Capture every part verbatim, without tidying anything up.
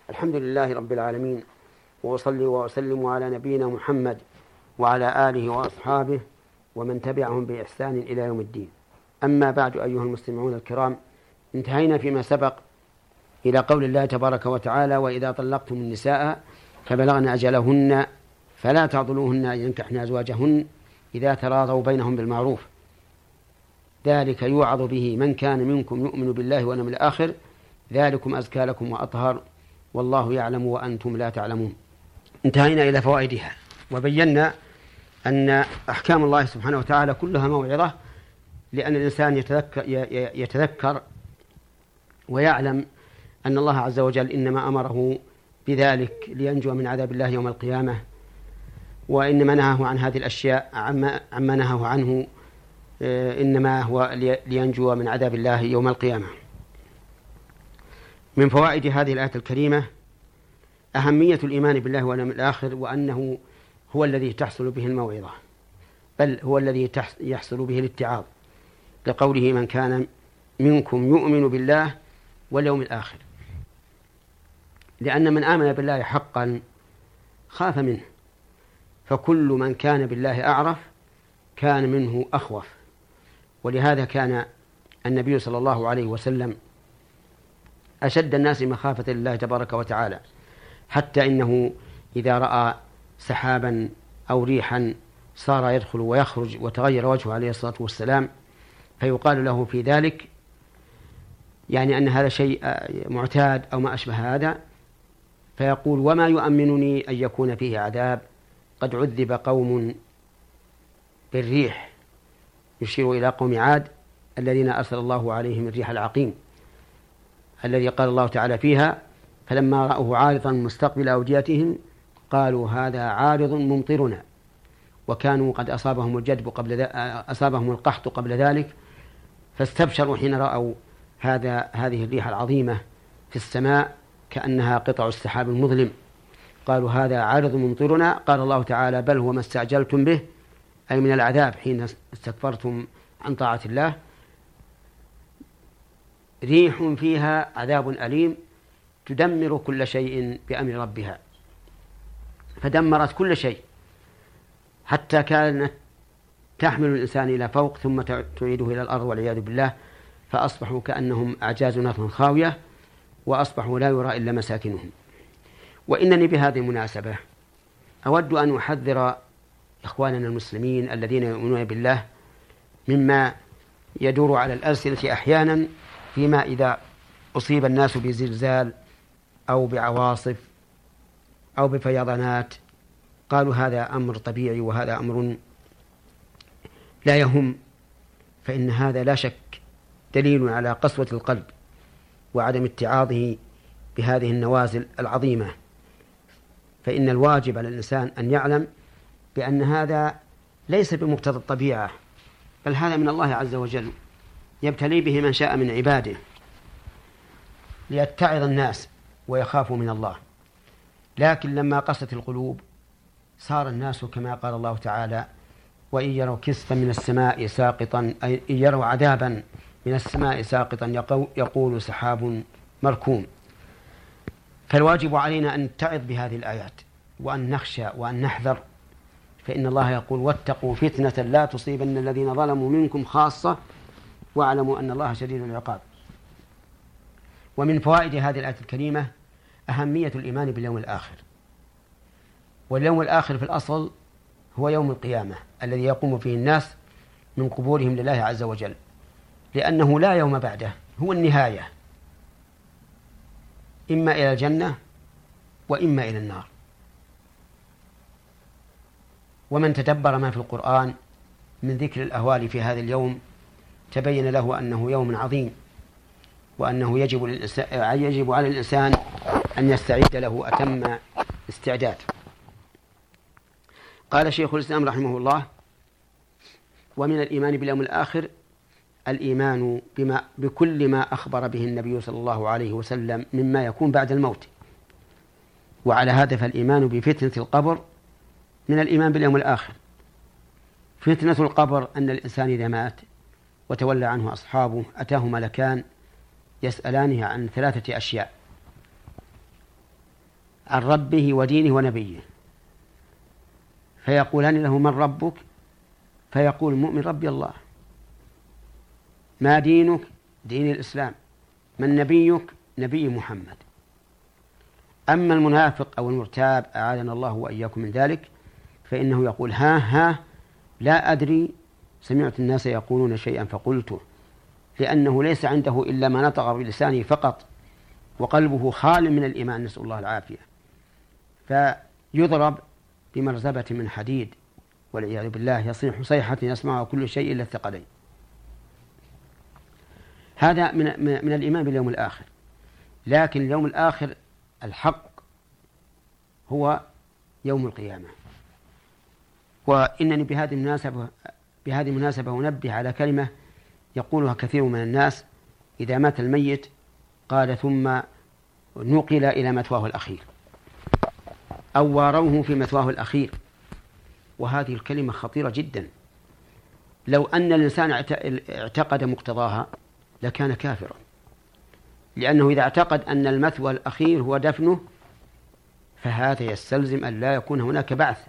الحمد لله رب العالمين، وأصلي وأسلم على نبينا محمد وعلى آله وأصحابه ومن تبعهم بإحسان إلى يوم الدين. أما بعد، أيها المستمعون الكرام، انتهينا فيما سبق إلى قول الله تبارك وتعالى: وإذا طلقتم النساء فبلغن أجلهن فلا تعضلوهن أن ينكحن أزواجهن إذا تراضوا بينهم بالمعروف، ذلك يوعظ به من كان منكم يؤمن بالله واليوم الآخر، ذلكم أزكى لكم وأطهر، والله يعلم وأنتم لا تعلمون. انتهينا إلى فوائدها، وبينا أن أحكام الله سبحانه وتعالى كلها موعظة، لأن الإنسان يتذكر, يتذكر ويعلم أن الله عز وجل إنما أمره بذلك لينجو من عذاب الله يوم القيامة، وإنما نهاه عن هذه الأشياء عما, عما نهاه عنه إنما هو لينجو من عذاب الله يوم القيامة. من فوائد هذه الآية الكريمة أهمية الإيمان بالله واليوم الآخر، وأنه هو الذي تحصل به الموعظة، بل هو الذي يحصل به الاتعاظ، لقوله: من كان منكم يؤمن بالله واليوم الآخر، لأن من آمن بالله حقا خاف منه، فكل من كان بالله أعرف كان منه أخوف. ولهذا كان النبي صلى الله عليه وسلم أشد الناس مخافة لله تبارك وتعالى، حتى إنه إذا رأى سحابا أو ريحا صار يدخل ويخرج وتغير وجهه عليه الصلاة والسلام، فيقال له في ذلك يعني أن هذا شيء معتاد أو ما أشبه هذا، فيقول: وما يؤمنني أن يكون فيه عذاب، قد عذب قوم بالريح، يشير إلى قوم عاد الذين أرسل الله عليهم الريح العقيم، الذي قال الله تعالى فيها: فلما رأوه عارضا مستقبل أوديتهم قالوا هذا عارض ممطرنا، وكانوا قد أصابهم الجدب قبل ذلك، أصابهم القحط قبل ذلك، فاستبشروا حين رأوا هذا هذه الريح العظيمة في السماء كأنها قطع السحاب المظلم، قالوا هذا عارض ممطرنا. قال الله تعالى: بل هو ما استعجلتم به، أي من العذاب حين استكبرتم عن طاعة الله، ريح فيها عذاب أليم تدمر كل شيء بأمر ربها. فدمرت كل شيء حتى كانت تحمل الإنسان إلى فوق ثم تعيده إلى الأرض والعياذ بالله، فأصبحوا كأنهم أعجاز نخل خاوية، وأصبحوا لا يرى إلا مساكنهم. وإنني بهذه المناسبة أود أن أحذر إخواننا المسلمين الذين يؤمنون بالله مما يدور على الألسنة أحيانا، فيما إذا أصيب الناس بزلزال أو بعواصف أو بفيضانات قالوا هذا أمر طبيعي وهذا أمر لا يهم، فإن هذا لا شك دليل على قسوة القلب وعدم اتعاظه بهذه النوازل العظيمة. فإن الواجب على الإنسان أن يعلم بأن هذا ليس بمقتضى الطبيعة، بل هذا من الله عز وجل يبتلي به من شاء من عباده ليتعظ الناس ويخافوا من الله. لكن لما قست القلوب صار الناس كما قال الله تعالى: وإن يروا كسفا من السماء ساقطا، أي إن يروا عذابا من السماء ساقطا يقول سحاب مركوم. فالواجب علينا أن نتعظ بهذه الآيات وأن نخشى وأن نحذر، فإن الله يقول: واتقوا فتنة لا تصيبن الذين ظلموا منكم خاصة واعلموا أن الله شديد العقاب. ومن فوائد هذه الآية الكريمة أهمية الإيمان باليوم الآخر. واليوم الآخر في الأصل هو يوم القيامة الذي يقوم فيه الناس من قبورهم لله عز وجل، لأنه لا يوم بعده، هو النهاية، إما إلى الجنة وإما إلى النار. ومن تدبر ما في القرآن من ذكر الأهوال في هذا اليوم تبين له أنه يوم عظيم، وأنه يجب, يجب على الإنسان أن يستعد له أتم استعداد. قال شيخ الإسلام رحمه الله: ومن الإيمان باليوم الآخر الإيمان بما بكل ما أخبر به النبي صلى الله عليه وسلم مما يكون بعد الموت. وعلى هذا فالإيمان بفتنة القبر من الإيمان باليوم الآخر. فتنة القبر أن الإنسان إذا مات وتولى عنه أصحابه أتاه ملكان يسألانه عن ثلاثة أشياء: عن ربه ودينه ونبيه، فيقولان له: من ربك؟ فيقول المؤمن: ربي الله. ما دينك؟ دين الإسلام. من نبيك؟ نبي محمد. أما المنافق أو المرتاب أعاذنا الله وإياكم من ذلك فإنه يقول: ها ها لا أدري، سمعت الناس يقولون شيئا فقلته، لأنه ليس عنده إلا ما نطق بلسانه فقط، وقلبه خال من الإيمان، نسأل الله العافية، فيضرب بمرزبة من حديد والعياذ بالله، يصيح صيحة يسمعها كل شيء إلا الثقلين. هذا من, من الإيمان باليوم الآخر. لكن اليوم الآخر الحق هو يوم القيامة. وإنني بهذه المناسبة بهذه المناسبة أنبه على كلمة يقولها كثير من الناس إذا مات الميت قال: ثم نقل إلى مثواه الأخير، أو واروه في مثواه الأخير. وهذه الكلمة خطيرة جدا. لو أن الإنسان اعتقد مقتضاها لكان كافرا، لأنه إذا اعتقد أن المثوى الأخير هو دفنه فهذا يستلزم أن لا يكون هناك بعث،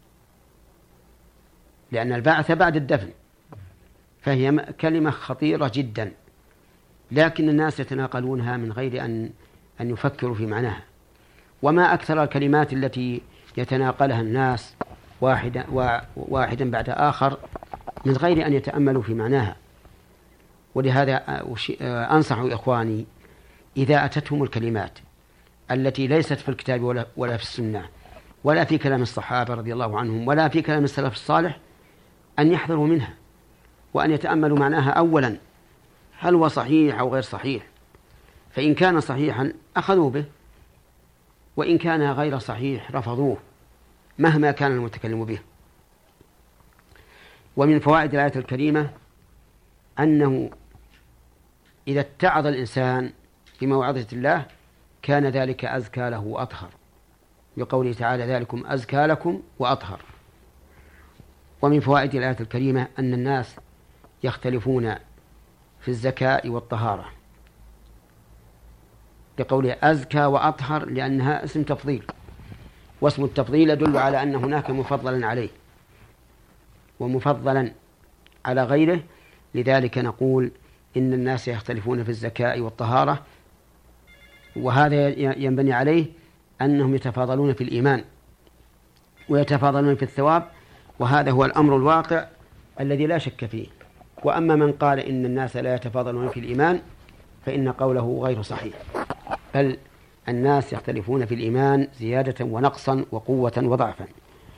لأن البعث بعد الدفن. فهي كلمة خطيرة جدا، لكن الناس يتناقلونها من غير أن أن يفكروا في معناها. وما أكثر الكلمات التي يتناقلها الناس واحدا واحدا بعد آخر من غير أن يتأملوا في معناها. ولهذا أنصح إخواني إذا أتتهم الكلمات التي ليست في الكتاب ولا, ولا في السنة ولا في كلام الصحابة رضي الله عنهم ولا في كلام السلف الصالح أن يحذروا منها وأن يتأملوا معناها أولا، هل هو صحيح أو غير صحيح؟ فإن كان صحيحا أخذوا به، وإن كان غير صحيح رفضوه مهما كان المتكلم به. ومن فوائد الآية الكريمة أنه إذا اتعظ الإنسان بموعظة الله كان ذلك أزكى له وأطهر، بقوله تعالى: ذلكم أزكى لكم وأطهر. ومن فوائد الآية الكريمة أن الناس يختلفون في الزكاة والطهارة، بقوله أزكى وأطهر لأنها اسم تفضيل، واسم التفضيل يدل على أن هناك مفضلا عليه ومفضلا على غيره. لذلك نقول إن الناس يختلفون في الزكاة والطهارة، وهذا ينبني عليه أنهم يتفاضلون في الإيمان ويتفاضلون في الثواب، وهذا هو الأمر الواقع الذي لا شك فيه. وأما من قال إن الناس لا يتفاضلون في الإيمان فإن قوله غير صحيح، بل الناس يختلفون في الإيمان زيادة ونقصا وقوة وضعفا.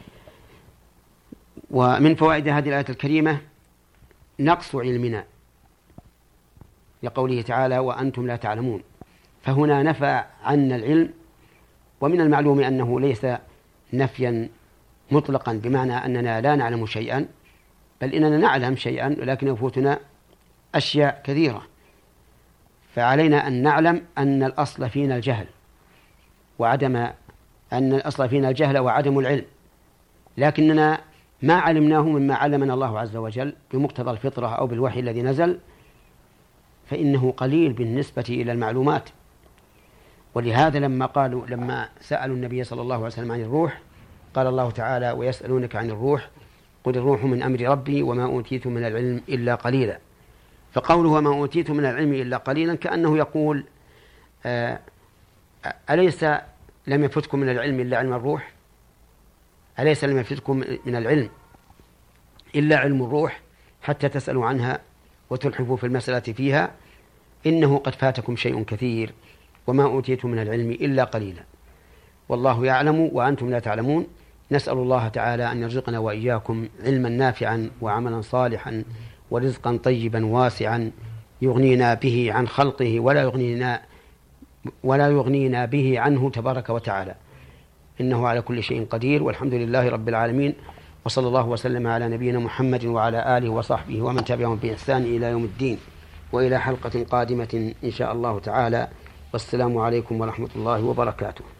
ومن فوائد هذه الآية الكريمة نقص علمنا، لقوله تعالى: وأنتم لا تعلمون. فهنا نفى عنا العلم، ومن المعلوم أنه ليس نفيا مطلقا بمعنى أننا لا نعلم شيئا، بل إننا نعلم شيئا ولكن يفوتنا أشياء كثيرة. فعلينا أن نعلم أن الأصل فينا الجهل وعدم أن الأصل فينا الجهل وعدم العلم، لكننا ما علمناه مما علمنا الله عز وجل بمقتضى الفطرة أو بالوحي الذي نزل، فإنه قليل بالنسبة إلى المعلومات. ولهذا لما قالوا لما سألوا النبي صلى الله عليه وسلم عن الروح قال الله تعالى: ويسألونك عن الروح قل الروح من أمر ربي وما أوتيتم من العلم إلا قليلا. فقوله وما أوتيتم من العلم إلا قليلا كأنه يقول: آه أليس لم يفتكم من العلم إلا علم الروح؟ أليس لم يفتكم من العلم إلا علم الروح حتى تسألوا عنها وتلحفوا في المسألة فيها؟ إنه قد فاتكم شيء كثير وما أوتيتم من العلم إلا قليلا، والله يعلم وأنتم لا تعلمون. نسأل الله تعالى أن يرزقنا وإياكم علما نافعا وعملا صالحا ورزقا طيبا واسعا يغنينا به عن خلقه ولا يغنينا ولا يغنينا به عنه تبارك وتعالى، إنه على كل شيء قدير، والحمد لله رب العالمين. وصلى الله وسلم على نبينا محمد وعلى آله وصحبه ومن تبعهم بإحسان إلى يوم الدين، وإلى حلقة قادمة إن شاء الله تعالى، والسلام عليكم ورحمة الله وبركاته.